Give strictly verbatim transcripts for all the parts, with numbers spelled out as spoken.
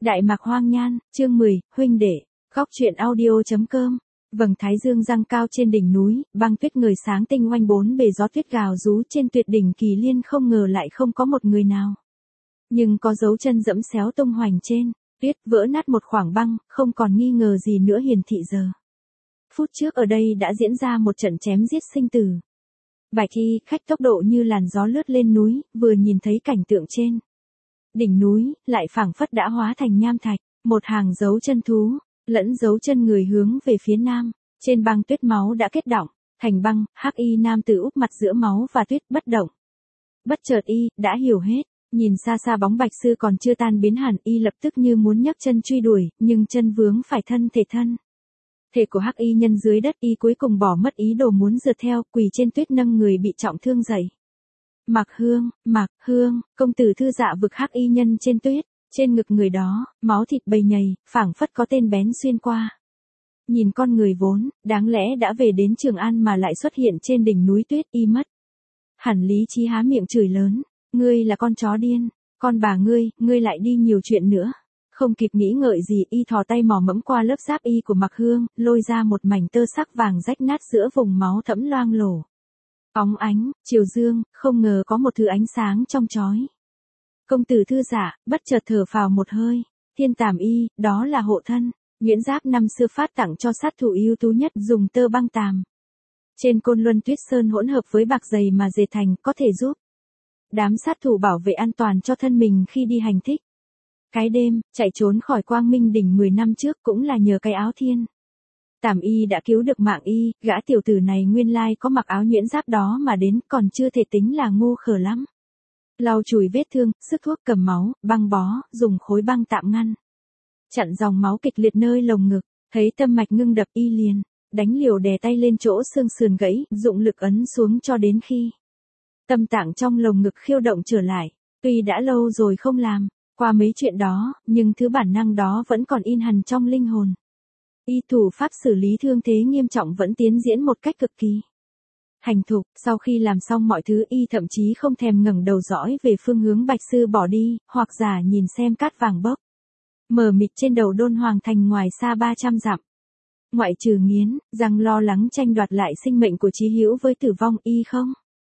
Đại Mạc Hoang Nhan, chương mười, huynh đệ, góc truyện audio.com. Vầng thái dương giăng cao trên đỉnh núi, băng tuyết ngời sáng tinh oanh bốn bề gió tuyết gào rú trên tuyệt đỉnh Kỳ Liên, không ngờ lại không có một người nào. Nhưng có dấu chân dẫm xéo tung hoành trên tuyết, vỡ nát một khoảng băng, không còn nghi ngờ gì nữa hiển thị giờ. Phút trước ở đây đã diễn ra một trận chém giết sinh tử. Bạch y khách tốc độ như làn gió lướt lên núi, vừa nhìn thấy cảnh tượng trên đỉnh núi, lại phảng phất đã hóa thành nham thạch, một hàng dấu chân thú, lẫn dấu chân người hướng về phía nam, trên băng tuyết máu đã kết đọng, thành băng, hắc y nam tử úp mặt giữa máu và tuyết bất động. Bất chợt y, đã hiểu hết, nhìn xa xa bóng bạch sư còn chưa tan biến hẳn, y lập tức như muốn nhấc chân truy đuổi, nhưng chân vướng phải thân thể thân. Thể của hắc y nhân dưới đất, y cuối cùng bỏ mất ý đồ muốn rượt theo, quỳ trên tuyết nâng người bị trọng thương dậy. Mạc Hương, Mạc Hương, công tử thư dạ vực hắc y nhân trên tuyết, trên ngực người đó, máu thịt bầy nhầy, phảng phất có tên bén xuyên qua. Nhìn con người vốn, đáng lẽ đã về đến Trường An mà lại xuất hiện trên đỉnh núi tuyết, y mất. Hẳn lý trí há miệng chửi lớn, ngươi là con chó điên, con bà ngươi, ngươi lại đi nhiều chuyện nữa. Không kịp nghĩ ngợi gì, y thò tay mò mẫm qua lớp giáp y của Mạc Hương, lôi ra một mảnh tơ sắc vàng rách nát giữa vùng máu thẫm loang lổ. Óng ánh, chiều dương, không ngờ có một thứ ánh sáng trong chói. Công tử thư dạ, bất chợt thở phào một hơi, thiên tàm y, đó là hộ thân, nhuyễn giáp năm xưa phát tặng cho sát thủ ưu tú nhất, dùng tơ băng tàm. Trên Côn Luân Tuyết Sơn hỗn hợp với bạc dày mà dệt thành, có thể giúp đám sát thủ bảo vệ an toàn cho thân mình khi đi hành thích. Cái đêm, chạy trốn khỏi Quang Minh đỉnh mười năm trước cũng là nhờ cái áo thiên tàm y đã cứu được mạng y, gã tiểu tử này nguyên lai có mặc áo nhuyễn giáp đó mà đến, còn chưa thể tính là ngu khờ lắm. Lau chùi vết thương, sức thuốc cầm máu, băng bó, dùng khối băng tạm ngăn. Chặn dòng máu kịch liệt nơi lồng ngực, thấy tâm mạch ngưng đập, y liền đánh liều đè tay lên chỗ xương sườn gãy, dụng lực ấn xuống cho đến khi tâm tạng trong lồng ngực khiêu động trở lại. Tuy đã lâu rồi không làm qua mấy chuyện đó, nhưng thứ bản năng đó vẫn còn in hằn trong linh hồn. Y thủ pháp xử lý thương thế nghiêm trọng vẫn tiến diễn một cách cực kỳ hành thục. Sau khi làm xong mọi thứ, y thậm chí không thèm ngẩng đầu dõi về phương hướng bạch sư bỏ đi, hoặc giả nhìn xem cát vàng bốc mờ mịt trên đầu Đôn Hoàng thành ngoài xa ba trăm dặm. Ngoại trừ nghiến răng lo lắng tranh đoạt lại sinh mệnh của chí hữu với tử vong, y không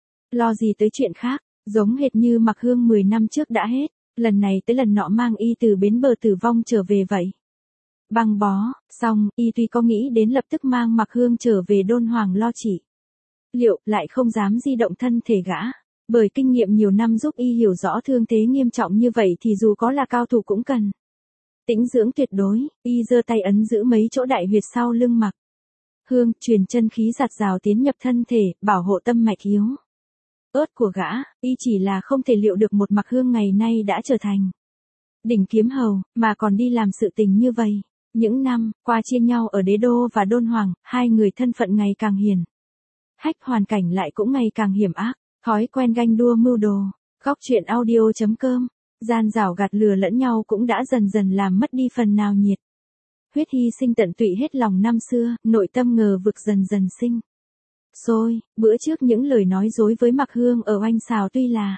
lo gì tới chuyện khác, giống hệt như Mạc Hương mười năm trước đã hết, lần này tới lần nọ mang y từ bến bờ tử vong trở về vậy. Băng bó xong, y tuy có nghĩ đến lập tức mang Mạc Hương trở về Đôn Hoàng lo trị liệu, lại không dám di động thân thể gã, bởi kinh nghiệm nhiều năm giúp y hiểu rõ thương thế nghiêm trọng như vậy thì dù có là cao thủ cũng cần tĩnh dưỡng tuyệt đối. Y giơ tay ấn giữ mấy chỗ đại huyệt sau lưng Mạc Hương, truyền chân khí giạt rào tiến nhập thân thể, bảo hộ tâm mạch yếu ớt của gã. Y chỉ là không thể liệu được một Mạc Hương ngày nay đã trở thành đỉnh kiếm hầu, mà còn đi làm sự tình như vậy. Những năm qua chia nhau ở Đế Đô và Đôn Hoàng, hai người thân phận ngày càng hiền hách, hoàn cảnh lại cũng ngày càng hiểm ác, thói quen ganh đua mưu đồ. Góc truyện audio.com, gian rảo gạt lừa lẫn nhau cũng đã dần dần làm mất đi phần nào nhiệt huyết hy sinh tận tụy hết lòng năm xưa, nội tâm ngờ vực dần dần sinh sôi. Bữa trước những lời nói dối với Mạc Hương ở oanh xào tuy là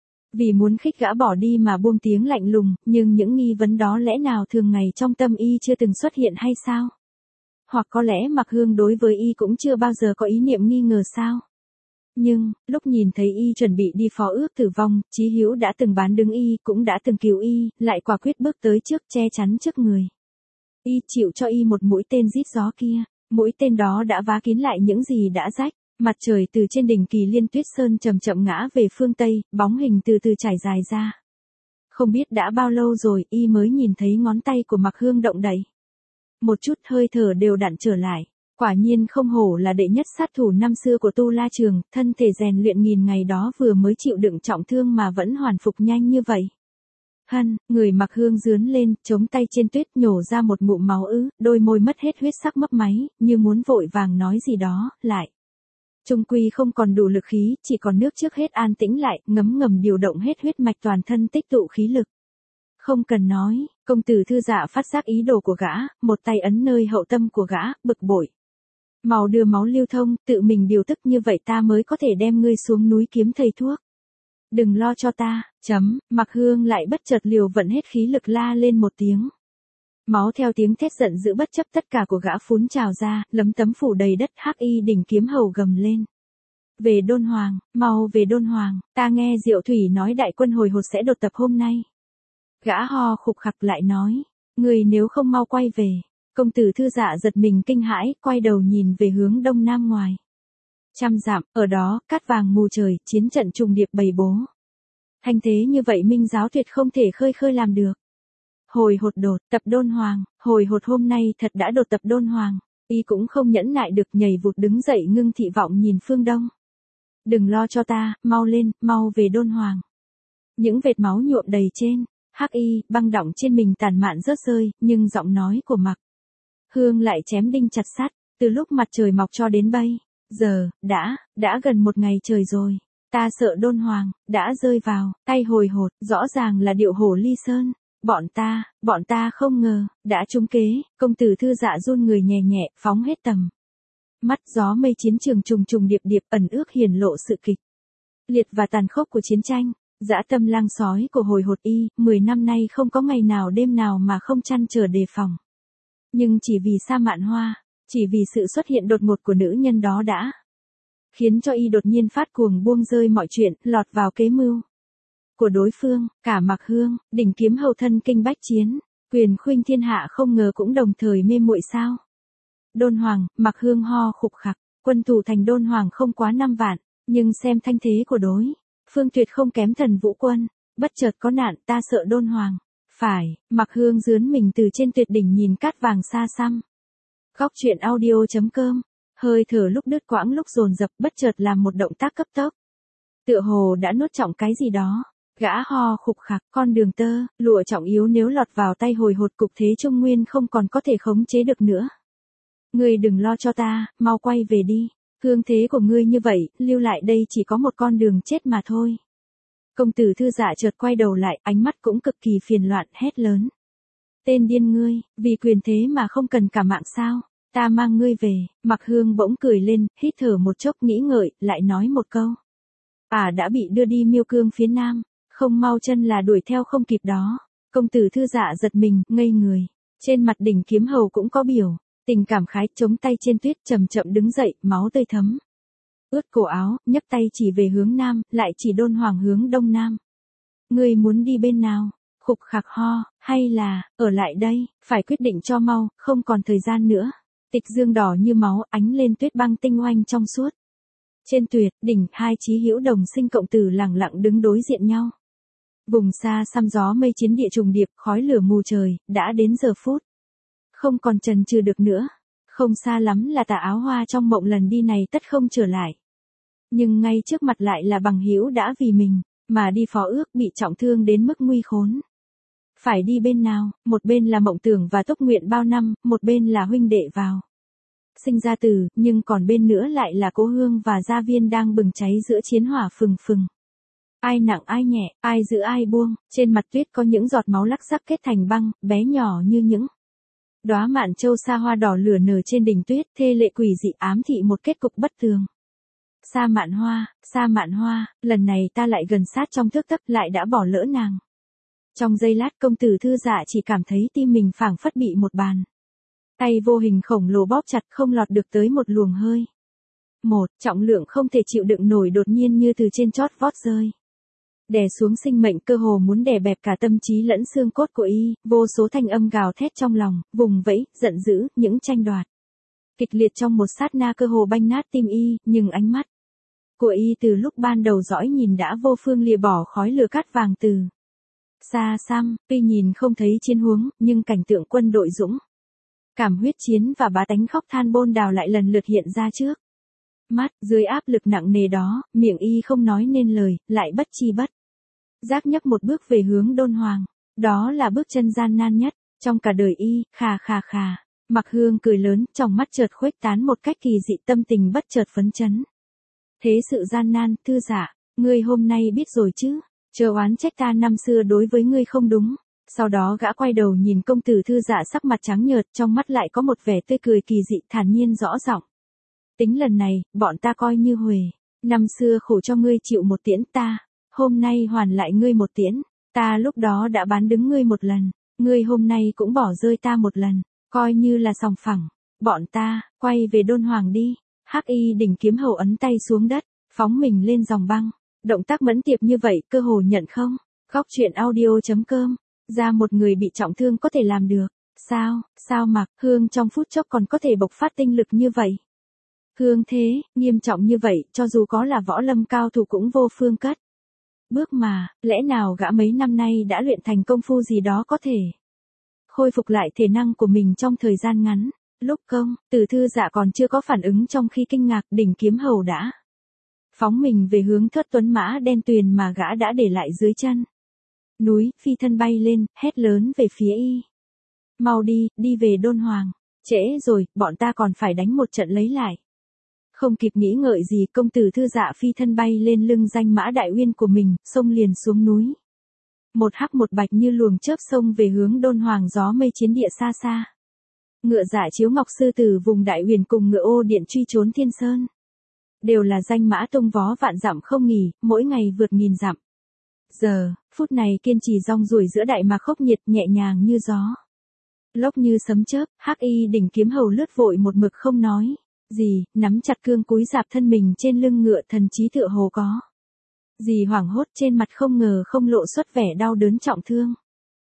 vì muốn khích gã bỏ đi mà buông tiếng lạnh lùng, nhưng những nghi vấn đó lẽ nào thường ngày trong tâm y chưa từng xuất hiện hay sao? Hoặc có lẽ Mạc Hương đối với y cũng chưa bao giờ có ý niệm nghi ngờ sao? Nhưng, lúc nhìn thấy y chuẩn bị đi phó ước tử vong, chí hữu đã từng bán đứng y, cũng đã từng cứu y, lại quả quyết bước tới trước che chắn trước người y, chịu cho y một mũi tên rít gió kia. Mũi tên đó đã vá kín lại những gì đã rách. Mặt trời từ trên đỉnh Kỳ Liên Tuyết Sơn chậm chậm ngã về phương Tây, bóng hình từ từ trải dài ra. Không biết đã bao lâu rồi, y mới nhìn thấy ngón tay của Mạc Hương động đậy. Một chút hơi thở đều đặn trở lại. Quả nhiên không hổ là đệ nhất sát thủ năm xưa của Tu La Trường, thân thể rèn luyện nghìn ngày đó vừa mới chịu đựng trọng thương mà vẫn hoàn phục nhanh như vậy. Hân, người Mạc Hương rướn lên, chống tay trên tuyết, nhổ ra một ngụm máu ứ, đôi môi mất hết huyết sắc mấp máy, như muốn vội vàng nói gì đó, lại chung quy không còn đủ lực khí, chỉ còn nước trước hết an tĩnh lại, ngấm ngầm điều động hết huyết mạch toàn thân tích tụ khí lực. Không cần nói, công tử thư dạ phát giác ý đồ của gã, một tay ấn nơi hậu tâm của gã, bực bội. Mau đưa máu lưu thông, tự mình điều tức như vậy ta mới có thể đem ngươi xuống núi kiếm thầy thuốc. Đừng lo cho ta, chấm, Mặc Hương lại bất chợt liều vận hết khí lực la lên một tiếng. Máu theo tiếng thét giận dữ bất chấp tất cả của gã phún trào ra, lấm tấm phủ đầy đất. Hắc Y đỉnh kiếm hầu gầm lên. Về Đôn Hoàng, mau về Đôn Hoàng, ta nghe Diệu Thủy nói đại quân hồi hột sẽ đột tập hôm nay. Gã ho khục khặc lại nói, người nếu không mau quay về. Công tử Thư Dạ giật mình kinh hãi, quay đầu nhìn về hướng đông nam ngoài. Trăm dặm, ở đó, cát vàng mù trời, chiến trận trùng điệp bày bố. Thanh thế như vậy Minh giáo tuyệt không thể khơi khơi làm được. Hồi hột đột, tập Đôn Hoàng, hồi hột hôm nay thật đã đột tập Đôn Hoàng. Y cũng không nhẫn nại được nhảy vụt đứng dậy ngưng thị vọng nhìn phương đông. Đừng lo cho ta, mau lên, mau về Đôn Hoàng. Những vệt máu nhuộm đầy trên, Hắc Y, băng đọng trên mình tàn mạn rớt rơi, nhưng giọng nói của Mặc Hương lại chém đinh chặt sắt, từ lúc mặt trời mọc cho đến bây giờ, đã, đã gần một ngày trời rồi. Ta sợ Đôn Hoàng, đã rơi vào, tay hồi hột, rõ ràng là điệu hổ ly sơn. Bọn ta, bọn ta không ngờ, đã trúng kế, công tử Thư Dạ run người nhẹ nhẹ, phóng hết tầm. Mắt gió mây chiến trường trùng trùng điệp điệp ẩn ước hiển lộ sự kịch liệt và tàn khốc của chiến tranh. Dã tâm lang sói của hồi hột y, mười năm nay không có ngày nào đêm nào mà không chăn trở đề phòng. Nhưng chỉ vì Sa Mạn Hoa, chỉ vì sự xuất hiện đột ngột của nữ nhân đó đã khiến cho y đột nhiên phát cuồng buông rơi mọi chuyện, lọt vào kế mưu của đối phương. Cả Mặc Hương, đỉnh kiếm hầu thân kinh bách chiến, quyền khuynh thiên hạ không ngờ cũng đồng thời mê muội sao. Đôn Hoàng, Mặc Hương ho khục khặc, quân thủ thành Đôn Hoàng không quá năm vạn, nhưng xem thanh thế của đối phương tuyệt không kém Thần Vũ quân. Bất chợt có nạn, ta sợ Đôn Hoàng. Phải, Mặc Hương dướn mình từ trên tuyệt đỉnh nhìn cát vàng xa xăm. Góc truyện audio chấm com, hơi thở lúc đứt quãng lúc dồn dập bất chợt làm một động tác cấp tốc. Tựa hồ đã nuốt trọng cái gì đó. Gã ho khục khặc, con đường tơ, lụa trọng yếu nếu lọt vào tay hồi hột cục thế Trung Nguyên không còn có thể khống chế được nữa. Ngươi đừng lo cho ta, mau quay về đi. Hương thế của ngươi như vậy, lưu lại đây chỉ có một con đường chết mà thôi. Công tử Thư Dạ chợt quay đầu lại, ánh mắt cũng cực kỳ phiền loạn, hét lớn. Tên điên ngươi, vì quyền thế mà không cần cả mạng sao, ta mang ngươi về. Mặc Hương bỗng cười lên, hít thở một chốc nghĩ ngợi, lại nói một câu. À đã bị đưa đi Miêu Cương phía nam, không mau chân là đuổi theo không kịp đó. Công tử Thư Dạ giật mình, ngây người. Trên mặt đỉnh kiếm hầu cũng có biểu tình cảm khái, chống tay trên tuyết chậm chậm đứng dậy, máu tươi thấm ướt cổ áo, nhấc tay chỉ về hướng nam, lại chỉ Đôn Hoàng hướng đông nam. Ngươi muốn đi bên nào? Khục khặc ho, hay là ở lại đây? Phải quyết định cho mau, không còn thời gian nữa. Tịch dương đỏ như máu, ánh lên tuyết băng tinh oanh trong suốt. Trên tuyệt đỉnh, hai chí hữu đồng sinh cộng tử lẳng lặng đứng đối diện nhau. Vùng xa xăm gió mây chiến địa trùng điệp, khói lửa mù trời, đã đến giờ phút không còn chần chừ được nữa. Không xa lắm là Tà Áo Hoa trong mộng lần đi này tất không trở lại. Nhưng ngay trước mặt lại là bằng hữu đã vì mình mà đi phó ước, bị trọng thương đến mức nguy khốn. Phải đi bên nào? Một bên là mộng tưởng và túc nguyện bao năm, một bên là huynh đệ vào sinh ra tử, nhưng còn bên nữa lại là Cố Hương và Gia Viên đang bừng cháy giữa chiến hỏa phừng phừng. Ai nặng ai nhẹ, ai giữ ai buông, trên mặt tuyết có những giọt máu lắc sắc kết thành băng, bé nhỏ như những đóa mạn châu sa hoa đỏ lửa nở trên đỉnh tuyết, thê lệ quỷ dị ám thị một kết cục bất tường. Sa Mạn Hoa, Sa Mạn Hoa, lần này ta lại gần sát trong thước tấc, lại đã bỏ lỡ nàng. Trong giây lát công tử Thư Dạ chỉ cảm thấy tim mình phảng phất bị một bàn tay vô hình khổng lồ bóp chặt, không lọt được tới một luồng hơi. Một, trọng lượng không thể chịu đựng nổi đột nhiên như từ trên chót vót rơi. Đè xuống sinh mệnh, cơ hồ muốn đè bẹp cả tâm trí lẫn xương cốt của y, vô số thanh âm gào thét trong lòng, vùng vẫy, giận dữ, những tranh đoạt kịch liệt trong một sát na cơ hồ banh nát tim y, nhưng ánh mắt của y từ lúc ban đầu dõi nhìn đã vô phương lìa bỏ khói lửa cát vàng từ xa xăm. Tuy nhìn không thấy chiến huống, nhưng cảnh tượng quân đội dũng cảm huyết chiến và bá tánh khóc than bôn đào lại lần lượt hiện ra trước mắt. Dưới áp lực nặng nề đó, miệng y không nói nên lời, lại bất chi bất giác nhấc một bước về hướng Đôn Hoàng. Đó là bước chân gian nan nhất trong cả đời y. Khà khà khà. Mặc Hương cười lớn, trong mắt chợt khuếch tán một cách kỳ dị, tâm tình bất chợt phấn chấn. Thế sự gian nan, Thư Dạ, ngươi hôm nay biết rồi chứ? Chớ oán trách ta năm xưa đối với ngươi không đúng. Sau đó gã quay đầu nhìn công tử Thư Dạ sắc mặt trắng nhợt, trong mắt lại có một vẻ tươi cười kỳ dị, thản nhiên rõ giọng. Tính lần này, bọn ta coi như huề. Năm xưa khổ cho ngươi chịu một tiễn, ta hôm nay hoàn lại ngươi một tiễn, ta lúc đó đã bán đứng ngươi một lần, ngươi hôm nay cũng bỏ rơi ta một lần, coi như là sòng phẳng, bọn ta, quay về Đôn Hoàng đi, Hắc Y đỉnh kiếm hầu ấn tay xuống đất, phóng mình lên dòng băng, động tác mẫn tiệp như vậy cơ hồ nhận không, góc chuyện audio.com, ra một người bị trọng thương có thể làm được, sao, sao Mạc Hương trong phút chốc còn có thể bộc phát tinh lực như vậy. Hương thế, nghiêm trọng như vậy, cho dù có là võ lâm cao thủ cũng vô phương cất. Bước mà, lẽ nào gã mấy năm nay đã luyện thành công phu gì đó có thể khôi phục lại thể năng của mình trong thời gian ngắn. Lúc công, Từ Thư Dạ còn chưa có phản ứng trong khi kinh ngạc đỉnh kiếm hầu đã phóng mình về hướng thất tuấn mã đen tuyền mà gã đã để lại dưới chân. Núi, phi thân bay lên, hét lớn về phía y. Mau đi, đi về Đôn Hoàng. Trễ rồi, bọn ta còn phải đánh một trận lấy lại. Không kịp nghĩ ngợi gì, công tử Thư Dạ phi thân bay lên lưng danh mã đại uyên của mình, xông liền xuống núi. Một hắc một bạch như luồng chớp xông về hướng Đôn Hoàng gió mây chiến địa xa xa. Ngựa Dạ Chiếu Ngọc sư tử vùng đại huyền cùng ngựa Ô Điện truy trốn thiên sơn. Đều là danh mã tung vó vạn dặm không nghỉ, mỗi ngày vượt nghìn dặm. Giờ, phút này kiên trì rong ruổi giữa đại mạc khốc nhiệt nhẹ nhàng như gió. Lốc như sấm chớp, Hắc Y đỉnh kiếm hầu lướt vội một mực không nói gì, nắm chặt cương cúi rạp thân mình trên lưng ngựa, thần trí tựa hồ có gì hoảng hốt, trên mặt không ngờ không lộ xuất vẻ đau đớn trọng thương.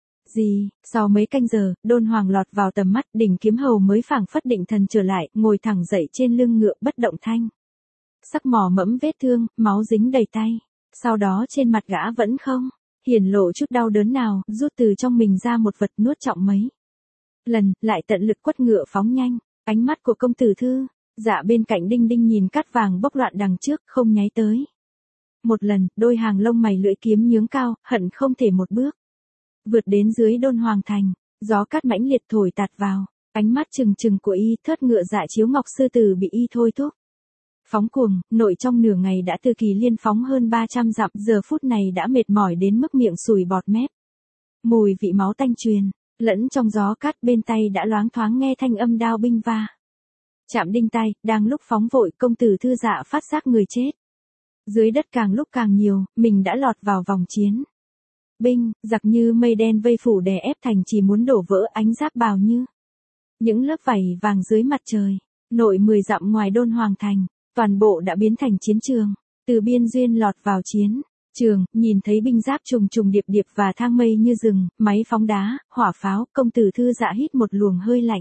Gì, sau mấy canh giờ, Đôn Hoàng lọt vào tầm mắt, đỉnh kiếm hầu mới phảng phất định thần trở lại, ngồi thẳng dậy trên lưng ngựa bất động thanh. Sắc mỏ mẫm vết thương, máu dính đầy tay. Sau đó trên mặt gã vẫn không hiển lộ chút đau đớn nào, rút từ trong mình ra một vật nuốt trọng mấy lần, lại tận lực quất ngựa phóng nhanh. Ánh mắt của công tử Thư Dạ bên cạnh đinh đinh nhìn cát vàng bốc loạn đằng trước, không nháy tới. Một lần, đôi hàng lông mày lưỡi kiếm nhướng cao, hận không thể một bước vượt đến dưới Đôn Hoàng thành. Gió cát mãnh liệt thổi tạt vào, ánh mắt trừng trừng của y, thớt ngựa Dạ Chiếu Ngọc sư tử bị y thôi thúc phóng cuồng, nội trong nửa ngày đã từ Kỳ Liên phóng hơn ba trăm dặm, giờ phút này đã mệt mỏi đến mức miệng sùi bọt mép. Mùi vị máu tanh truyền lẫn trong gió cát, bên tay đã loáng thoáng nghe thanh âm đao binh va chạm đinh tai. Đang lúc phóng vội, công tử Thư Dạ phát giác người chết dưới đất càng lúc càng nhiều, mình đã lọt vào vòng chiến. Binh, giặc như mây đen vây phủ đè ép thành trì muốn đổ vỡ, ánh giáp bào như những lớp vảy vàng dưới mặt trời. Nội mười dặm ngoài Đôn Hoàng thành, toàn bộ đã biến thành chiến trường. Từ biên duyên lọt vào chiến trường, nhìn thấy binh giáp trùng trùng điệp điệp và thang mây như rừng, máy phóng đá, hỏa pháo, công tử Thư Dạ hít một luồng hơi lạnh.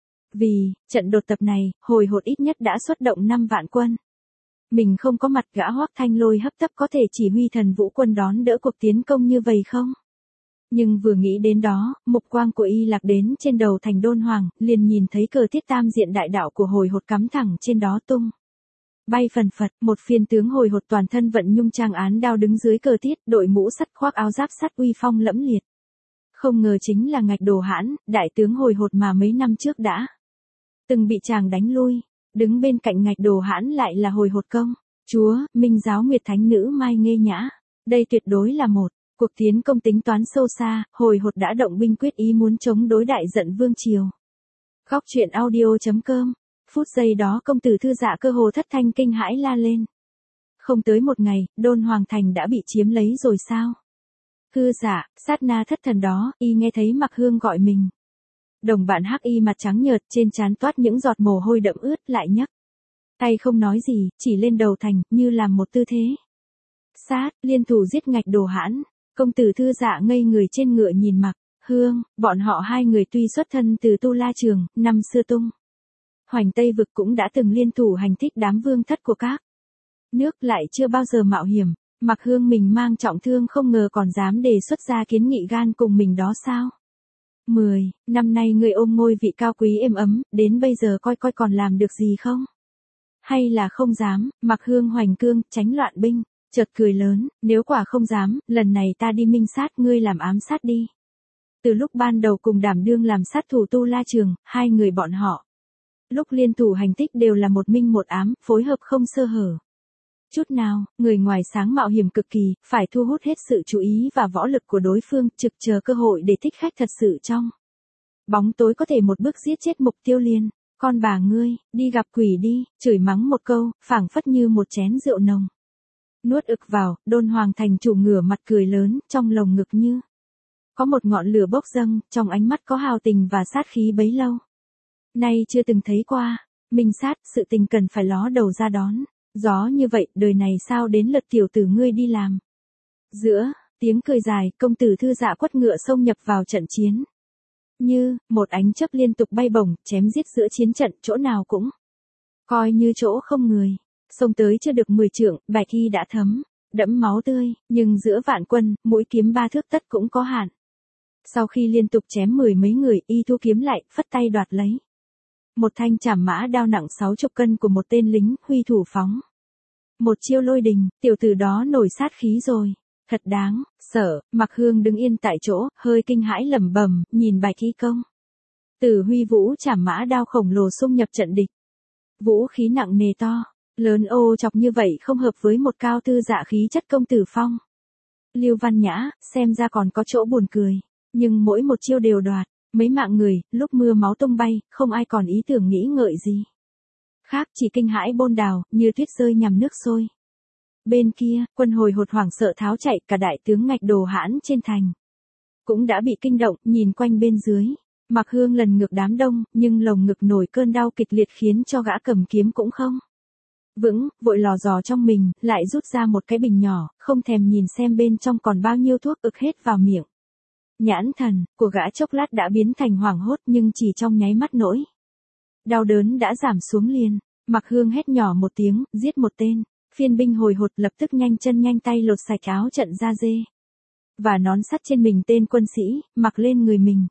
Vì, trận đột tập này, hồi hột ít nhất đã xuất động năm vạn quân. Mình không có mặt, gã Hoắc Thanh Lôi hấp tấp có thể chỉ huy thần vũ quân đón đỡ cuộc tiến công như vậy không? Nhưng vừa nghĩ đến đó, mục quang của y lạc đến trên đầu thành Đôn Hoàng, liền nhìn thấy cờ thiết tam diện đại đạo của hồi hột cắm thẳng trên đó tung bay phần phật. Một phiên tướng hồi hột toàn thân vận nhung trang án đao đứng dưới cờ thiết, đội mũ sắt khoác áo giáp sắt uy phong lẫm liệt. Không ngờ chính là Ngạch Đồ Hãn, đại tướng hồi hột mà mấy năm trước đã từng bị chàng đánh lui. Đứng bên cạnh Ngạch Đồ Hãn lại là hồi hột công chúa, Minh Giáo Nguyệt Thánh Nữ Mai Nghê Nhã. Đây tuyệt đối là một cuộc tiến công tính toán sâu xa, hồi hột đã động binh quyết ý muốn chống đối đại giận vương triều. Góc chuyện audio.com. Phút giây đó công tử Thư Dạ cơ hồ thất thanh kinh hãi la lên. Không tới một ngày, Đôn Hoàng thành đã bị chiếm lấy rồi sao? Thư Dạ, sát na thất thần đó, y nghe thấy Mạc Hương gọi mình. Đồng bạn Hắc Y mặt trắng nhợt, trên trán toát những giọt mồ hôi đậm ướt, lại nhấc tay không nói gì, chỉ lên đầu thành, như làm một tư thế sát, liên thủ giết Ngạch Đồ Hãn. Công tử Thư Dạ ngây người trên ngựa nhìn Mạc Hương, bọn họ hai người tuy xuất thân từ Tu La Trường, năm xưa tung hoành Tây vực cũng đã từng liên thủ hành thích đám vương thất của các nước, lại chưa bao giờ mạo hiểm. Mạc Hương mình mang trọng thương không ngờ còn dám đề xuất ra kiến nghị gan cùng mình đó sao? Mười, năm nay người ôm ngôi vị cao quý êm ấm, đến bây giờ coi coi còn làm được gì không? Hay là không dám? Mạc Hương hoành cương, tránh loạn binh, chợt cười lớn, nếu quả không dám, lần này ta đi minh sát, ngươi làm ám sát đi. Từ lúc ban đầu cùng đảm đương làm sát thủ Tu La Trường, hai người bọn họ lúc liên thủ hành tích đều là một minh một ám, phối hợp không sơ hở chút nào. Người ngoài sáng mạo hiểm cực kỳ, phải thu hút hết sự chú ý và võ lực của đối phương, trực chờ cơ hội để thích khách thật sự trong bóng tối có thể một bước giết chết mục tiêu liền. Con bà ngươi, đi gặp quỷ đi, chửi mắng một câu, phảng phất như một chén rượu nồng. Nuốt ực vào, Đôn Hoàng thành chủ ngửa mặt cười lớn, trong lồng ngực như có một ngọn lửa bốc dâng, trong ánh mắt có hào tình và sát khí bấy lâu nay chưa từng thấy qua. Minh Sát, sự tình cần phải ló đầu ra đón gió như vậy, đời này sao đến lượt tiểu tử ngươi đi làm. Giữa tiếng cười dài, công tử Thư Dạ quất ngựa xông nhập vào trận chiến. Như một ánh chớp liên tục bay bổng, chém giết giữa chiến trận, chỗ nào cũng coi như chỗ không người. Xông tới chưa được mười trượng, Bạch Y đã thấm đẫm máu tươi, nhưng giữa vạn quân, mũi kiếm ba thước tất cũng có hạn. Sau khi liên tục chém mười mấy người, y thu kiếm lại, phất tay đoạt lấy một thanh trảm mã đao nặng sáu chục cân của một tên lính, huy thủ phóng một chiêu lôi đình, tiểu tử đó nổi sát khí rồi, thật đáng sợ. Mặc Hương đứng yên tại chỗ, hơi kinh hãi lẩm bẩm, nhìn Bạch Y công tử huy vũ trảm mã đao khổng lồ xung nhập trận địch. Vũ khí nặng nề to lớn ô chọc như vậy không hợp với một cao tư dạ khí chất công tử phong Lưu Văn Nhã, xem ra còn có chỗ buồn cười, nhưng mỗi một chiêu đều đoạt mấy mạng người, lúc mưa máu tung bay, không ai còn ý tưởng nghĩ ngợi gì khác, chỉ kinh hãi bôn đào, như tuyết rơi nhằm nước sôi. Bên kia, quân hồi hột hoảng sợ tháo chạy, cả đại tướng Ngạch Đồ Hãn trên thành cũng đã bị kinh động, nhìn quanh bên dưới. Mặc Hương lần ngược đám đông, nhưng lồng ngực nổi cơn đau kịch liệt khiến cho gã cầm kiếm cũng không vững, vội lò dò trong mình, lại rút ra một cái bình nhỏ, không thèm nhìn xem bên trong còn bao nhiêu thuốc, ực hết vào miệng. Nhãn thần của gã chốc lát đã biến thành hoảng hốt, nhưng chỉ trong nháy mắt nỗi đau đớn đã giảm xuống liền. Mặc Hương hét nhỏ một tiếng, giết một tên phiên binh hồi hột, lập tức nhanh chân nhanh tay lột sạch áo trận da dê và nón sắt trên mình tên quân sĩ, mặc lên người mình.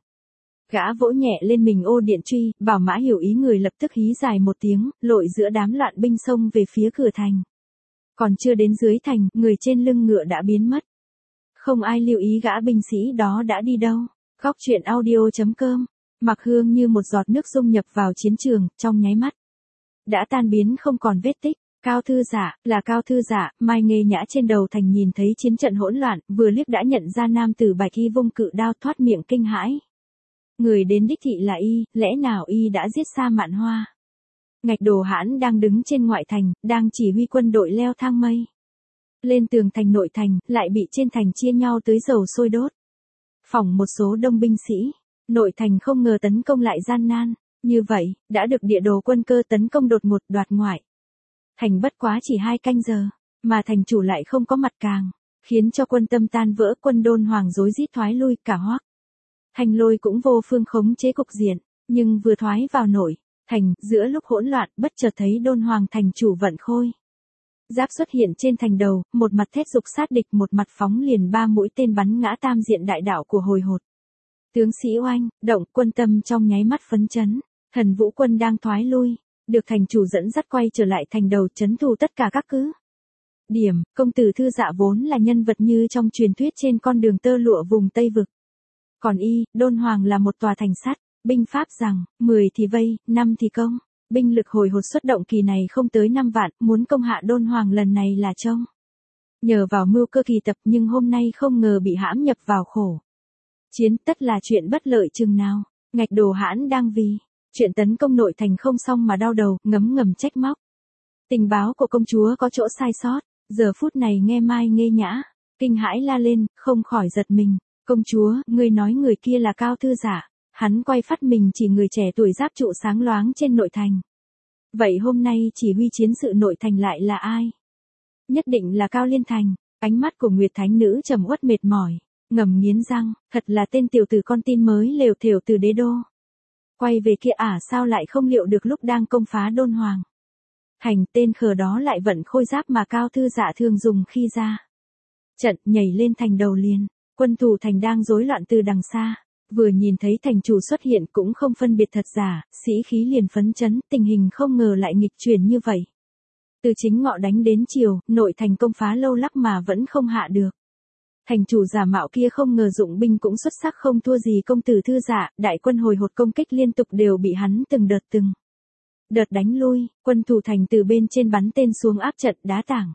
Gã vỗ nhẹ lên mình ô điện truy, bảo mã hiểu ý người lập tức hí dài một tiếng, lội giữa đám loạn binh xông về phía cửa thành. Còn chưa đến dưới thành, người trên lưng ngựa đã biến mất. Không ai lưu ý gã binh sĩ đó đã đi đâu. Góc truyện audio chấm com. Mặc Hương như một giọt nước dung nhập vào chiến trường, trong nháy mắt đã tan biến không còn vết tích. Cao Thư Dạ, là Cao Thư Dạ, Mai Nghê Nhã trên đầu thành nhìn thấy chiến trận hỗn loạn, vừa liếc đã nhận ra nam tử Bạch Y vung cự đao, thoát miệng kinh hãi. Người đến đích thị là y, lẽ nào y đã giết Sa Mạn Hoa? Ngạch Đồ Hãn đang đứng trên ngoại thành, đang chỉ huy quân đội leo thang mây lên tường thành nội thành, lại bị trên thành chia nhau tới dầu sôi đốt. Phỏng một số đông binh sĩ, nội thành không ngờ tấn công lại gian nan, như vậy, đã được địa đồ quân cơ tấn công đột ngột đoạt ngoại thành bất quá chỉ hai canh giờ, mà thành chủ lại không có mặt, càng khiến cho quân tâm tan vỡ. Quân Đôn Hoàng rối rít thoái lui, cả Hoắc Thành Lôi cũng vô phương khống chế cục diện, nhưng vừa thoái vào nội thành, giữa lúc hỗn loạn, bất chợt thấy Đôn Hoàng thành chủ vận khôi giáp xuất hiện trên thành đầu, một mặt thét dục sát địch, một mặt phóng liền ba mũi tên bắn ngã tam diện đại đạo của hồi hột. Tướng sĩ oanh động, quân tâm trong nháy mắt phấn chấn. Thần Vũ quân đang thoái lui, được thành chủ dẫn dắt quay trở lại thành đầu, trấn thủ tất cả các cứ điểm. Công tử Thư Dạ vốn là nhân vật như trong truyền thuyết trên con đường tơ lụa vùng Tây Vực. Còn y, Đôn Hoàng là một tòa thành sắt, binh pháp rằng, mười thì vây, năm thì công. Binh lực hồi hột xuất động kỳ này không tới năm vạn, muốn công hạ Đôn Hoàng lần này là trông nhờ vào mưu cơ kỳ tập, nhưng hôm nay không ngờ bị hãm nhập vào khổ chiến, tất là chuyện bất lợi chừng nào. Ngạch Đồ Hãn đang vì chuyện tấn công nội thành không xong mà đau đầu, ngấm ngầm trách móc. Tình báo của công chúa có chỗ sai sót, giờ phút này nghe Mai Nghê Nhã kinh hãi la lên, không khỏi giật mình. Công chúa, ngươi nói người kia là Cao Thư Dạ? Hắn quay phát mình chỉ người trẻ tuổi giáp trụ sáng loáng trên nội thành. Vậy hôm nay chỉ huy chiến sự nội thành lại là ai? Nhất định là Cao Liên Thành. Ánh mắt của Nguyệt Thánh Nữ trầm uất mệt mỏi, ngầm nghiến răng, thật là tên tiểu tử con tin mới lều thều từ đế đô. Quay về kia ả, à, sao lại không liệu được lúc đang công phá Đôn Hoàng thành, tên khờ đó lại vận khôi giáp mà Cao Thư Dạ thường dùng khi ra trận, nhảy lên thành đầu liền. Quân thủ thành đang rối loạn từ đằng xa, vừa nhìn thấy thành chủ xuất hiện cũng không phân biệt thật giả, sĩ khí liền phấn chấn, tình hình không ngờ lại nghịch chuyển như vậy. Từ chính ngọ đánh đến chiều, nội thành công phá lâu lắc mà vẫn không hạ được. Thành chủ giả mạo kia không ngờ dụng binh cũng xuất sắc, không thua gì công tử Thư Dạ, đại quân hồi hột công kích liên tục đều bị hắn từng đợt từng đợt đánh lui. Quân thủ thành từ bên trên bắn tên xuống áp trận, đá tảng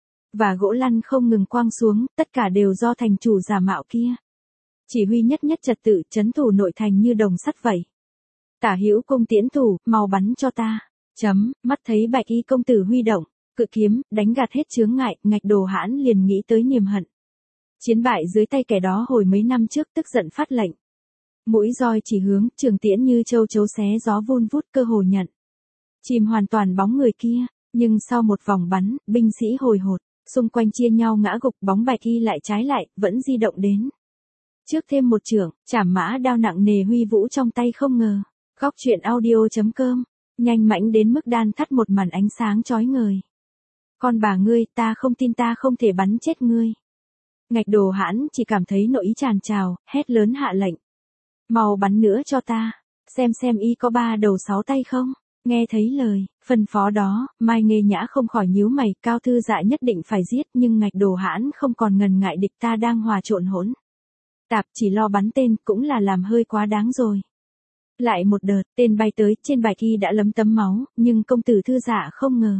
và gỗ lăn không ngừng quăng xuống, tất cả đều do thành chủ giả mạo kia chỉ huy nhất nhất trật tự, trấn thủ nội thành như đồng sắt vậy. Tả hữu cung tiễn thủ, mau bắn cho ta. Chấm, mắt thấy Bạch Y công tử huy động cự kiếm, đánh gạt hết chướng ngại, Ngạch Đồ Hãn liền nghĩ tới niềm hận. Chiến bại dưới tay kẻ đó hồi mấy năm trước, tức giận phát lệnh. Mũi roi chỉ hướng, trường tiễn như châu chấu xé gió vun vút, cơ hồ nhận. Chìm hoàn toàn bóng người kia, nhưng sau một vòng bắn, binh sĩ hồi hột, xung quanh chia nhau ngã gục, bóng Bạch Y lại trái lại, vẫn di động đến. Trước thêm một chưởng, chảm mã đao nặng nề huy vũ trong tay không ngờ. Góc truyện audio chấm com, nhanh mãnh đến mức đan thắt một màn ánh sáng chói ngời. Con bà ngươi, ta không tin ta không thể bắn chết ngươi. Ngạch Đồ Hãn chỉ cảm thấy nội ý tràn trào, hét lớn hạ lệnh. Mau bắn nữa cho ta, xem xem y có ba đầu sáu tay không. Nghe thấy lời, phân phó đó, Mai Nghê Nhã không khỏi nhíu mày, Cao Thư Dạ nhất định phải giết, nhưng Ngạch Đồ Hãn không còn ngần ngại, địch ta đang hòa trộn hỗn tạp, chỉ lo bắn tên cũng là làm hơi quá đáng rồi. Lại một đợt, tên bay tới, trên bài thi đã lấm tấm máu, nhưng công tử Thư Dạ không ngờ.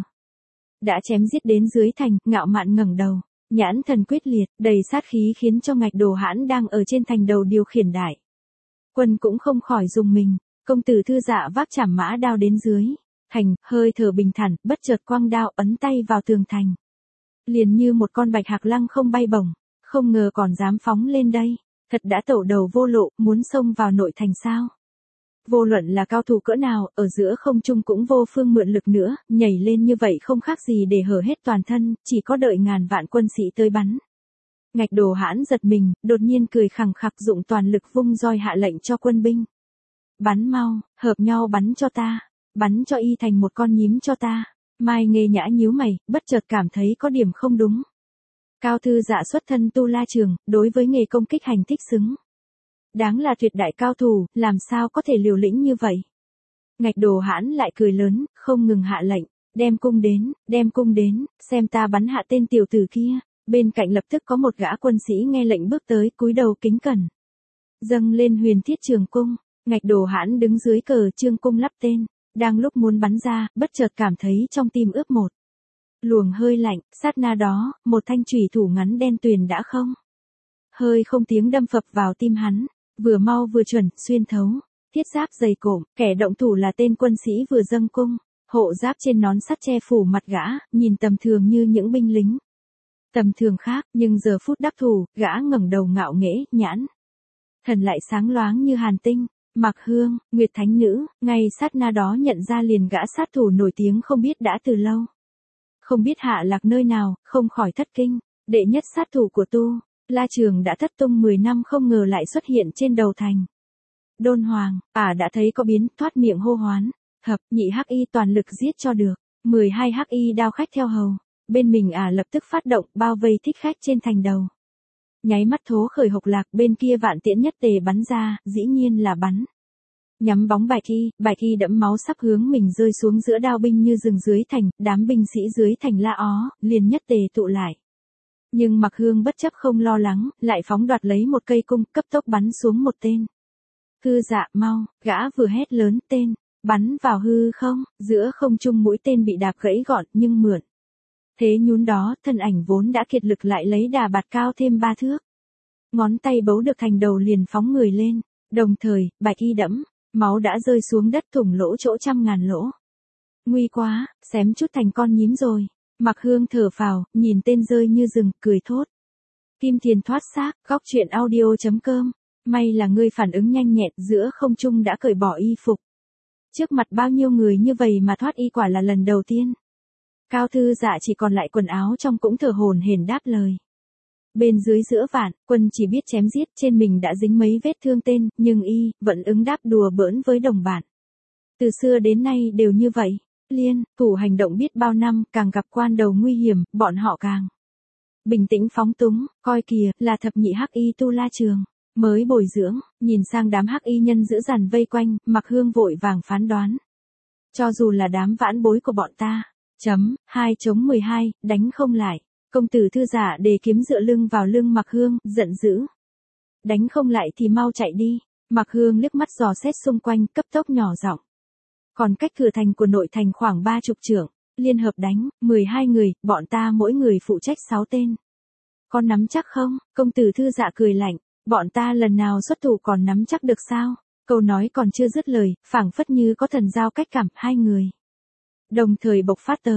Đã chém giết đến dưới thành, ngạo mạn ngẩng đầu, nhãn thần quyết liệt, đầy sát khí khiến cho Ngạch Đồ Hãn đang ở trên thành đầu điều khiển đại quân cũng không khỏi dùng mình. Công tử Thư Dạ vác chảm mã đao đến dưới thành, hơi thở bình thản, bất chợt quăng đao ấn tay vào tường thành. Liền như một con bạch hạc lăng không bay bổng, không ngờ còn dám phóng lên đây, thật đã tẩu đầu vô lộ, muốn xông vào nội thành sao? Vô luận là cao thủ cỡ nào, ở giữa không trung cũng vô phương mượn lực nữa, nhảy lên như vậy không khác gì để hở hết toàn thân, chỉ có đợi ngàn vạn quân sĩ tới bắn. Ngạch Đồ Hãn giật mình, đột nhiên cười khẳng khặc, dụng toàn lực vung roi hạ lệnh cho quân binh. Bắn mau, hợp nhau bắn cho ta, bắn cho y thành một con nhím cho ta. Mai Nghê Nhã nhíu mày, bất chợt cảm thấy có điểm không đúng. Cao Thư Dạ xuất thân Tu La Trường, đối với nghề công kích hành thích xứng. Đáng là tuyệt đại cao thủ, làm sao có thể liều lĩnh như vậy. Ngạch Đồ Hãn lại cười lớn, không ngừng hạ lệnh, đem cung đến, đem cung đến, xem ta bắn hạ tên tiểu tử kia. Bên cạnh lập tức có một gã quân sĩ nghe lệnh bước tới, cúi đầu kính cẩn. Dâng lên huyền thiết trường cung. Ngạch Đồ Hãn đứng dưới cờ trương cung lắp tên, đang lúc muốn bắn ra, bất chợt cảm thấy trong tim ướp một luồng hơi lạnh, sát na đó, một thanh chủy thủ ngắn đen tuyền đã không hơi không tiếng đâm phập vào tim hắn, vừa mau vừa chuẩn, xuyên thấu thiết giáp dày cộm, kẻ động thủ là tên quân sĩ vừa dâng cung, hộ giáp trên nón sắt che phủ mặt gã, nhìn tầm thường như những binh lính tầm thường khác, nhưng giờ phút đắc thủ, gã ngẩng đầu ngạo nghễ, nhãn thần lại sáng loáng như hàn tinh. Mạc Hương, Nguyệt Thánh Nữ, ngay sát na đó nhận ra liền gã sát thủ nổi tiếng không biết đã từ lâu. Không biết hạ lạc nơi nào, không khỏi thất kinh, đệ nhất sát thủ của Tu La Trường đã thất tung mười năm không ngờ lại xuất hiện trên đầu thành. Đôn Hoàng, ả à đã thấy có biến, thoát miệng hô hoán, thập, nhị hắc y toàn lực giết cho được, mười hai hắc y đao khách theo hầu, bên mình ả à lập tức phát động, bao vây thích khách trên thành đầu. Nháy mắt thố khởi hộc lạc, bên kia vạn tiễn nhất tề bắn ra, dĩ nhiên là bắn. Nhắm bóng Bạch Y, Bạch Y đẫm máu sắp hướng mình rơi xuống giữa đao binh như rừng dưới thành, đám binh sĩ dưới thành la ó, liền nhất tề tụ lại. Nhưng Mạc Hương bất chấp không lo lắng, lại phóng đoạt lấy một cây cung, cấp tốc bắn xuống một tên. Thư Dạ mau, gã vừa hét lớn tên, bắn vào hư không, giữa không trung mũi tên bị đạp gãy gọn nhưng mượn. Thế nhún đó, thân ảnh vốn đã kiệt lực lại lấy đà bạt cao thêm ba thước. Ngón tay bấu được thành đầu liền phóng người lên, đồng thời, Bạch Y đẫm máu đã rơi xuống đất thủng lỗ chỗ trăm ngàn lỗ. Nguy quá, xém chút thành con nhím rồi. Mạc Hương thở phào, nhìn tên rơi như rừng, cười thốt. Kim Thiền thoát xác, góc truyện audio chấm com. May là ngươi phản ứng nhanh nhẹn, giữa không trung đã cởi bỏ y phục. Trước mặt bao nhiêu người như vậy mà thoát y quả là lần đầu tiên. Cao Thư Dạ chỉ còn lại quần áo trong cũng thở hổn hển đáp lời. Bên dưới giữa vạn, quân chỉ biết chém giết, trên mình đã dính mấy vết thương tên, nhưng y vẫn ứng đáp đùa bỡn với đồng bạn. Từ xưa đến nay đều như vậy. Liên, thủ hành động biết bao năm, càng gặp quan đầu nguy hiểm, bọn họ càng bình tĩnh phóng túng, coi kìa, là thập nhị hắc y Tu La Trường, mới bồi dưỡng, nhìn sang đám hắc y nhân giữ dàn vây quanh, Mạc Hương vội vàng phán đoán. Cho dù là đám vãn bối của bọn ta, chấm, hai chống mười hai, đánh không lại. Công tử Thư Dạ đề kiếm dựa lưng vào lưng Mạc Hương, giận dữ. Đánh không lại thì mau chạy đi. Mạc Hương liếc mắt dò xét xung quanh, cấp tốc nhỏ giọng. Còn cách cửa thành của nội thành khoảng ba chục trượng, liên hợp đánh, mười hai người, bọn ta mỗi người phụ trách sáu tên. Con nắm chắc không? Công tử Thư Dạ cười lạnh, bọn ta lần nào xuất thủ còn nắm chắc được sao? Câu nói còn chưa dứt lời, phảng phất như có thần giao cách cảm, hai người đồng thời bộc phát tới.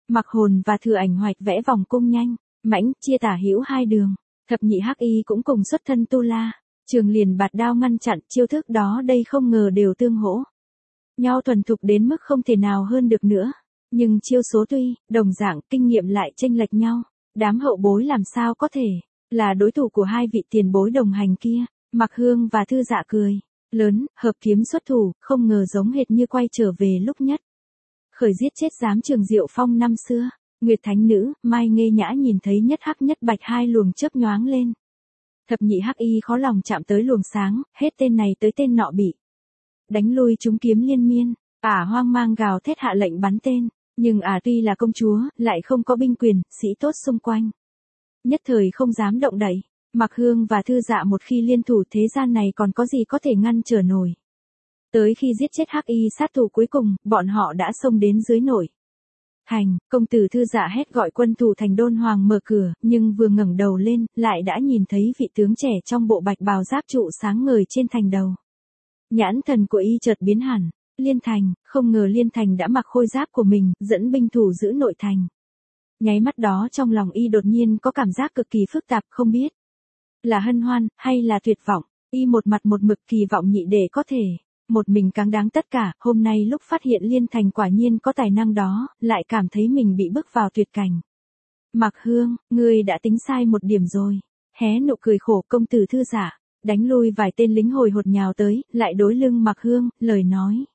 Mặc Hồn và Thừa Ảnh hoạch vẽ vòng cung nhanh, mãnh chia tả hữu hai đường. Thập nhị hắc y cũng cùng xuất thân tu la, Trường liền bạt đao ngăn chặn, chiêu thức đó đây không ngờ đều tương hỗ nhau thuần thục đến mức không thể nào hơn được nữa. Nhưng chiêu số tuy đồng dạng, kinh nghiệm lại chênh lệch nhau. Đám hậu bối làm sao có thể là đối thủ của hai vị tiền bối đồng hành kia. Mặc Hương và Thư Dạ cười lớn, hợp kiếm xuất thủ, không ngờ giống hệt như quay trở về lúc nhất khởi giết chết giám Trường Diệu Phong năm xưa. Nguyệt Thánh Nữ, Mai Nghê Nhã nhìn thấy nhất hắc nhất bạch hai luồng chớp nhoáng lên. Thập nhị hắc y khó lòng chạm tới luồng sáng, hết tên này tới tên nọ bị đánh lui chúng kiếm liên miên. Ả hoang mang gào thét hạ lệnh bắn tên, nhưng Ả tuy là công chúa, lại không có binh quyền, sĩ tốt xung quanh. Nhất thời không dám động đậy. Mặc Hương và Thư Dạ một khi liên thủ thế gian này còn có gì có thể ngăn trở nổi. Tới khi giết chết hắc y sát thủ cuối cùng, bọn họ đã xông đến dưới nổi thành. Công tử Thư Dạ hét gọi quân thủ thành Đôn Hoàng mở cửa, nhưng vừa ngẩng đầu lên, lại đã nhìn thấy vị tướng trẻ trong bộ bạch bào giáp trụ sáng ngời trên thành đầu. Nhãn thần của y chợt biến hẳn. Liên Thành, không ngờ Liên Thành đã mặc khôi giáp của mình, dẫn binh thủ giữ nội thành. Nháy mắt đó trong lòng y đột nhiên có cảm giác cực kỳ phức tạp, không biết là hân hoan, hay là tuyệt vọng. Y một mặt một mực kỳ vọng nhị đệ có thể một mình cáng đáng tất cả. Hôm nay lúc phát hiện Liên Thành quả nhiên có tài năng đó, lại cảm thấy mình bị bước vào tuyệt cảnh. Mặc Hương, ngươi đã tính sai một điểm rồi. Hé nụ cười khổ. Công tử Thư Dạ đánh lui vài tên lính hồi hột nhào tới, lại đối lưng Mặc Hương, lời nói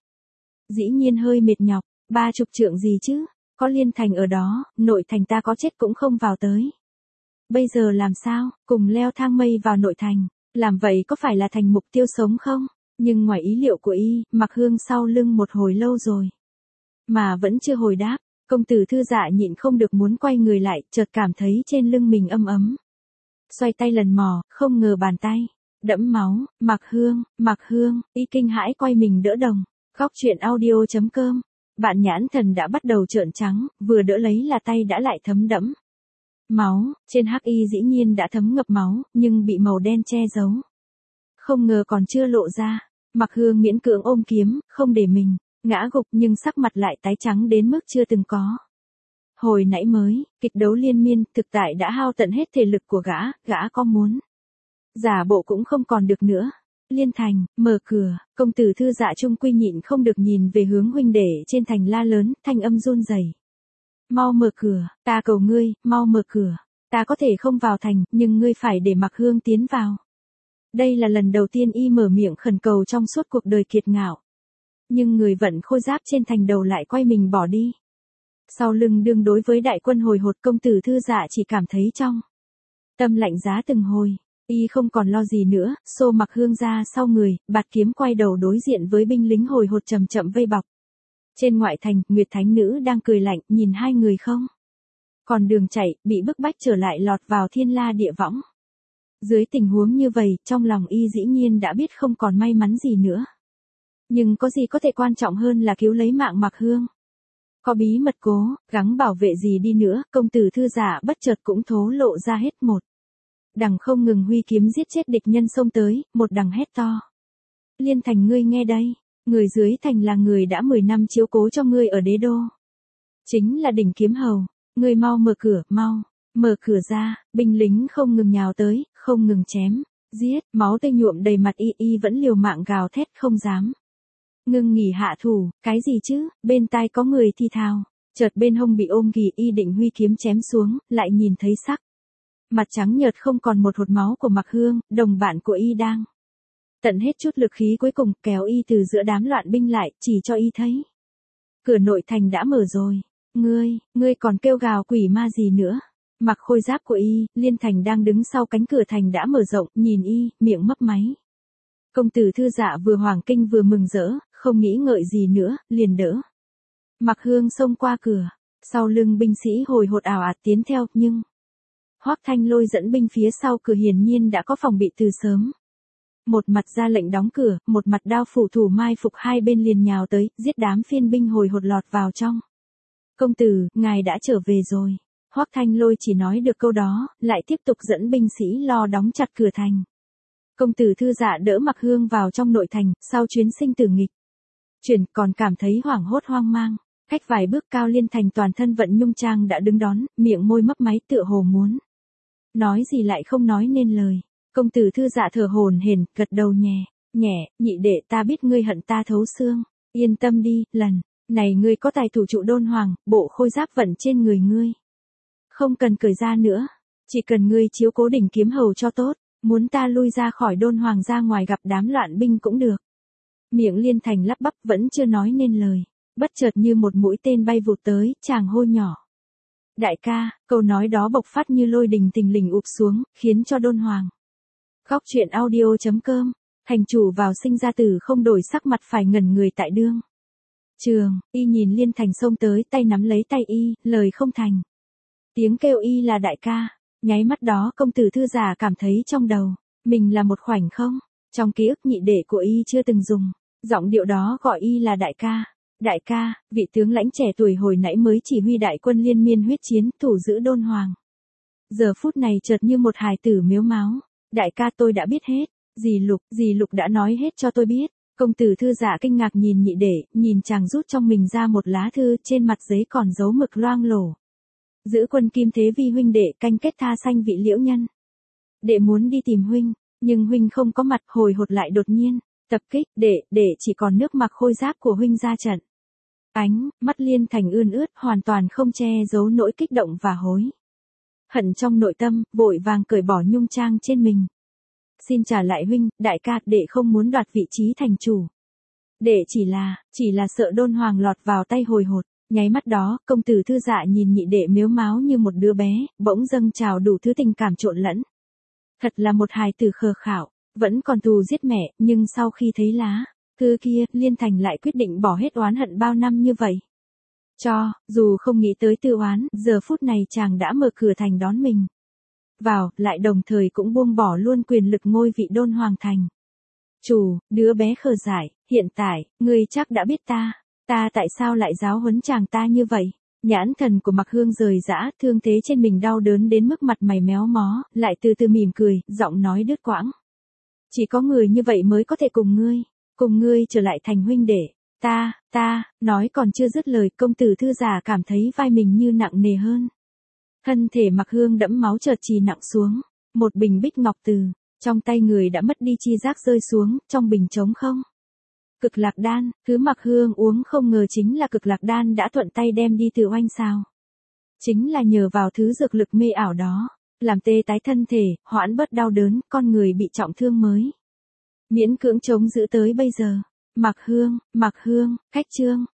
dĩ nhiên hơi mệt nhọc. Ba chục trượng gì chứ, có Liên Thành ở đó, nội thành ta có chết cũng không vào tới. Bây giờ làm sao, cùng leo thang mây vào nội thành, làm vậy có phải là thành mục tiêu sống không? Nhưng ngoài ý liệu của y, Mặc Hương sau lưng một hồi lâu rồi mà vẫn chưa hồi đáp. Công tử Thư Dạ nhịn không được muốn quay người lại, chợt cảm thấy trên lưng mình âm ấm. Xoay tay lần mò, không ngờ bàn tay đẫm máu. Mặc Hương, Mặc Hương, y kinh hãi quay mình đỡ đồng. Góc truyện audio chấm com. Bạn nhãn thần đã bắt đầu trợn trắng, vừa đỡ lấy là tay đã lại thấm đẫm máu. Trên hắc y dĩ nhiên đã thấm ngập máu, nhưng bị màu đen che giấu. Không ngờ còn chưa lộ ra. Mặc Hương miễn cưỡng ôm kiếm, không để mình ngã gục, nhưng sắc mặt lại tái trắng đến mức chưa từng có. Hồi nãy mới kịch đấu liên miên, thực tại đã hao tận hết thể lực của gã, gã có muốn giả bộ cũng không còn được nữa. Liên Thành, mở cửa. Công tử Thư Dạ trung quy nhịn không được nhìn về hướng huynh đệ trên thành la lớn, thanh âm run rẩy. Mau mở cửa, ta cầu ngươi, mau mở cửa. Ta có thể không vào thành, nhưng ngươi phải để Mặc Hương tiến vào. Đây là lần đầu tiên y mở miệng khẩn cầu trong suốt cuộc đời kiệt ngạo. Nhưng người vận khôi giáp trên thành đầu lại quay mình bỏ đi. Sau lưng đương đối với đại quân hồi hột, công tử Thư Dạ chỉ cảm thấy trong tâm lạnh giá từng hồi. Y không còn lo gì nữa, xô Mặc Hương ra sau người, bạt kiếm quay đầu đối diện với binh lính hồi hột chậm chậm vây bọc. Trên ngoại thành, Nguyệt Thánh Nữ đang cười lạnh, nhìn hai người không còn đường chạy, bị bức bách trở lại lọt vào thiên la địa võng. Dưới tình huống như vậy, trong lòng y dĩ nhiên đã biết không còn may mắn gì nữa. Nhưng có gì có thể quan trọng hơn là cứu lấy mạng Mặc Hương. Có bí mật cố gắng bảo vệ gì đi nữa, công tử Thư Dạ bất chợt cũng thố lộ ra hết một đằng không ngừng huy kiếm giết chết địch nhân xông tới, một đằng hét to. Liên Thành, ngươi nghe đây, người dưới thành là người đã mười năm chiếu cố cho ngươi ở đế đô. Chính là đỉnh kiếm hầu, ngươi mau mở cửa, mau, mở cửa ra. Binh lính không ngừng nhào tới, không ngừng chém, giết, máu tươi nhuộm đầy mặt y, y vẫn liều mạng gào thét không dám ngưng nghỉ hạ thủ. Cái gì chứ, bên tai có người thi thào, chợt bên hông bị ôm ghì, y định huy kiếm chém xuống, lại nhìn thấy sắc mặt trắng nhợt không còn một hột máu của Mặc Hương, đồng bạn của y đang tận hết chút lực khí cuối cùng, kéo y từ giữa đám loạn binh lại, chỉ cho y thấy cửa nội thành đã mở rồi. Ngươi, ngươi còn kêu gào quỷ ma gì nữa? Mặc khôi giáp của y, Liên Thành đang đứng sau cánh cửa thành đã mở rộng, nhìn y, miệng mấp máy. Công tử Thư Dạ vừa hoảng kinh vừa mừng rỡ, không nghĩ ngợi gì nữa, liền đỡ Mặc Hương xông qua cửa. Sau lưng binh sĩ hồi hột ảo ạt tiến theo, nhưng Hoắc Thanh Lôi dẫn binh phía sau cửa hiển nhiên đã có phòng bị từ sớm. Một mặt ra lệnh đóng cửa, một mặt đao phủ thủ mai phục, hai bên liền nhào tới, giết đám phiên binh hồi hột lọt vào trong. Công tử, ngài đã trở về rồi. Hoắc Thanh Lôi chỉ nói được câu đó, lại tiếp tục dẫn binh sĩ lo đóng chặt cửa thành. Công tử Thư Dạ đỡ Mặc Hương vào trong nội thành, sau chuyến sinh tử nghịch chuyển còn cảm thấy hoảng hốt hoang mang. Cách vài bước Cao Liên Thành toàn thân vận nhung trang đã đứng đón, miệng môi mấp máy tựa hồ muốn nói gì lại không nói nên lời. Công tử Thư Dạ thở hổn hển, gật đầu nhẹ, nhẹ, nhị đệ ta biết ngươi hận ta thấu xương, yên tâm đi, lần này ngươi có tài thủ trụ Đôn Hoàng, bộ khôi giáp vận trên người ngươi không cần cởi ra nữa, chỉ cần ngươi chiếu cố đỉnh kiếm hầu cho tốt, muốn ta lui ra khỏi Đôn Hoàng ra ngoài gặp đám loạn binh cũng được. Miệng Liên Thành lắp bắp vẫn chưa nói nên lời, bất chợt như một mũi tên bay vụt tới, chàng hô nhỏ. Đại ca, câu nói đó bộc phát như lôi đình tình lình ụp xuống, khiến cho Đôn Hoàng. Góc truyện audio chấm com, thành chủ vào sinh ra tử không đổi sắc mặt phải ngẩn người tại đương. Trường, y nhìn Liên Thành xông tới tay nắm lấy tay y, lời không thành. Tiếng kêu y là đại ca, nháy mắt đó công tử Thư Dạ cảm thấy trong đầu, mình là một khoảnh không, trong ký ức nhị đệ của y chưa từng dùng, giọng điệu đó gọi y là đại ca. Đại ca, vị tướng lãnh trẻ tuổi hồi nãy mới chỉ huy đại quân liên miên huyết chiến, thủ giữ Đôn Hoàng. Giờ phút này chợt như một hài tử miếu máu. Đại ca tôi đã biết hết, dì Lục, dì Lục đã nói hết cho tôi biết. Công tử Thư Dạ kinh ngạc nhìn nhị đệ, nhìn chàng rút trong mình ra một lá thư, trên mặt giấy còn dấu mực loang lổ. Giữ quân Kim Thế Vi huynh đệ canh kết tha sanh vị liễu nhân. Đệ muốn đi tìm huynh, nhưng huynh không có mặt, hồi hột lại đột nhiên. Tập kích, để, để chỉ còn nước mặc khôi giáp của huynh ra trận. Ánh, mắt Liên Thành ươn ướt, hoàn toàn không che giấu nỗi kích động và hối hận trong nội tâm, vội vàng cởi bỏ nhung trang trên mình. Xin trả lại huynh, đại ca, đệ không muốn đoạt vị trí thành chủ. Đệ chỉ là, chỉ là sợ Đôn Hoàng lọt vào tay hồi hột. Nháy mắt đó, công tử Thư Dạ nhìn nhị đệ mếu máo như một đứa bé, bỗng dâng trào đủ thứ tình cảm trộn lẫn. Thật là một hài tử khờ khảo. Vẫn còn thù giết mẹ, nhưng sau khi thấy lá thư kia, Liên Thành lại quyết định bỏ hết oán hận bao năm như vậy. Cho, dù không nghĩ tới tư oán, giờ phút này chàng đã mở cửa thành đón mình vào, lại đồng thời cũng buông bỏ luôn quyền lực ngôi vị Đôn Hoàng thành chủ. Đứa bé khờ dại, hiện tại, ngươi chắc đã biết ta, ta tại sao lại giáo huấn chàng ta như vậy. Nhãn thần của Mặc Hương rời rã, thương thế trên mình đau đớn đến mức mặt mày méo mó, lại từ từ mỉm cười, giọng nói đứt quãng. Chỉ có người như vậy mới có thể cùng ngươi, cùng ngươi trở lại thành huynh đệ. Ta, ta, nói còn chưa dứt lời, công tử Thư Dạ cảm thấy vai mình như nặng nề hơn. Thân thể Mặc Hương đẫm máu chợt trì nặng xuống, một bình bích ngọc từ trong tay người đã mất đi chi giác rơi xuống, trong bình trống không. Cực lạc đan, thứ Mặc Hương uống không ngờ chính là cực lạc đan đã thuận tay đem đi từ oanh sao. Chính là nhờ vào thứ dược lực mê ảo đó, làm tê tái thân thể, hoãn bớt đau đớn, con người bị trọng thương mới miễn cưỡng chống giữ tới bây giờ. Mặc Hương, Mặc Hương, khách trương,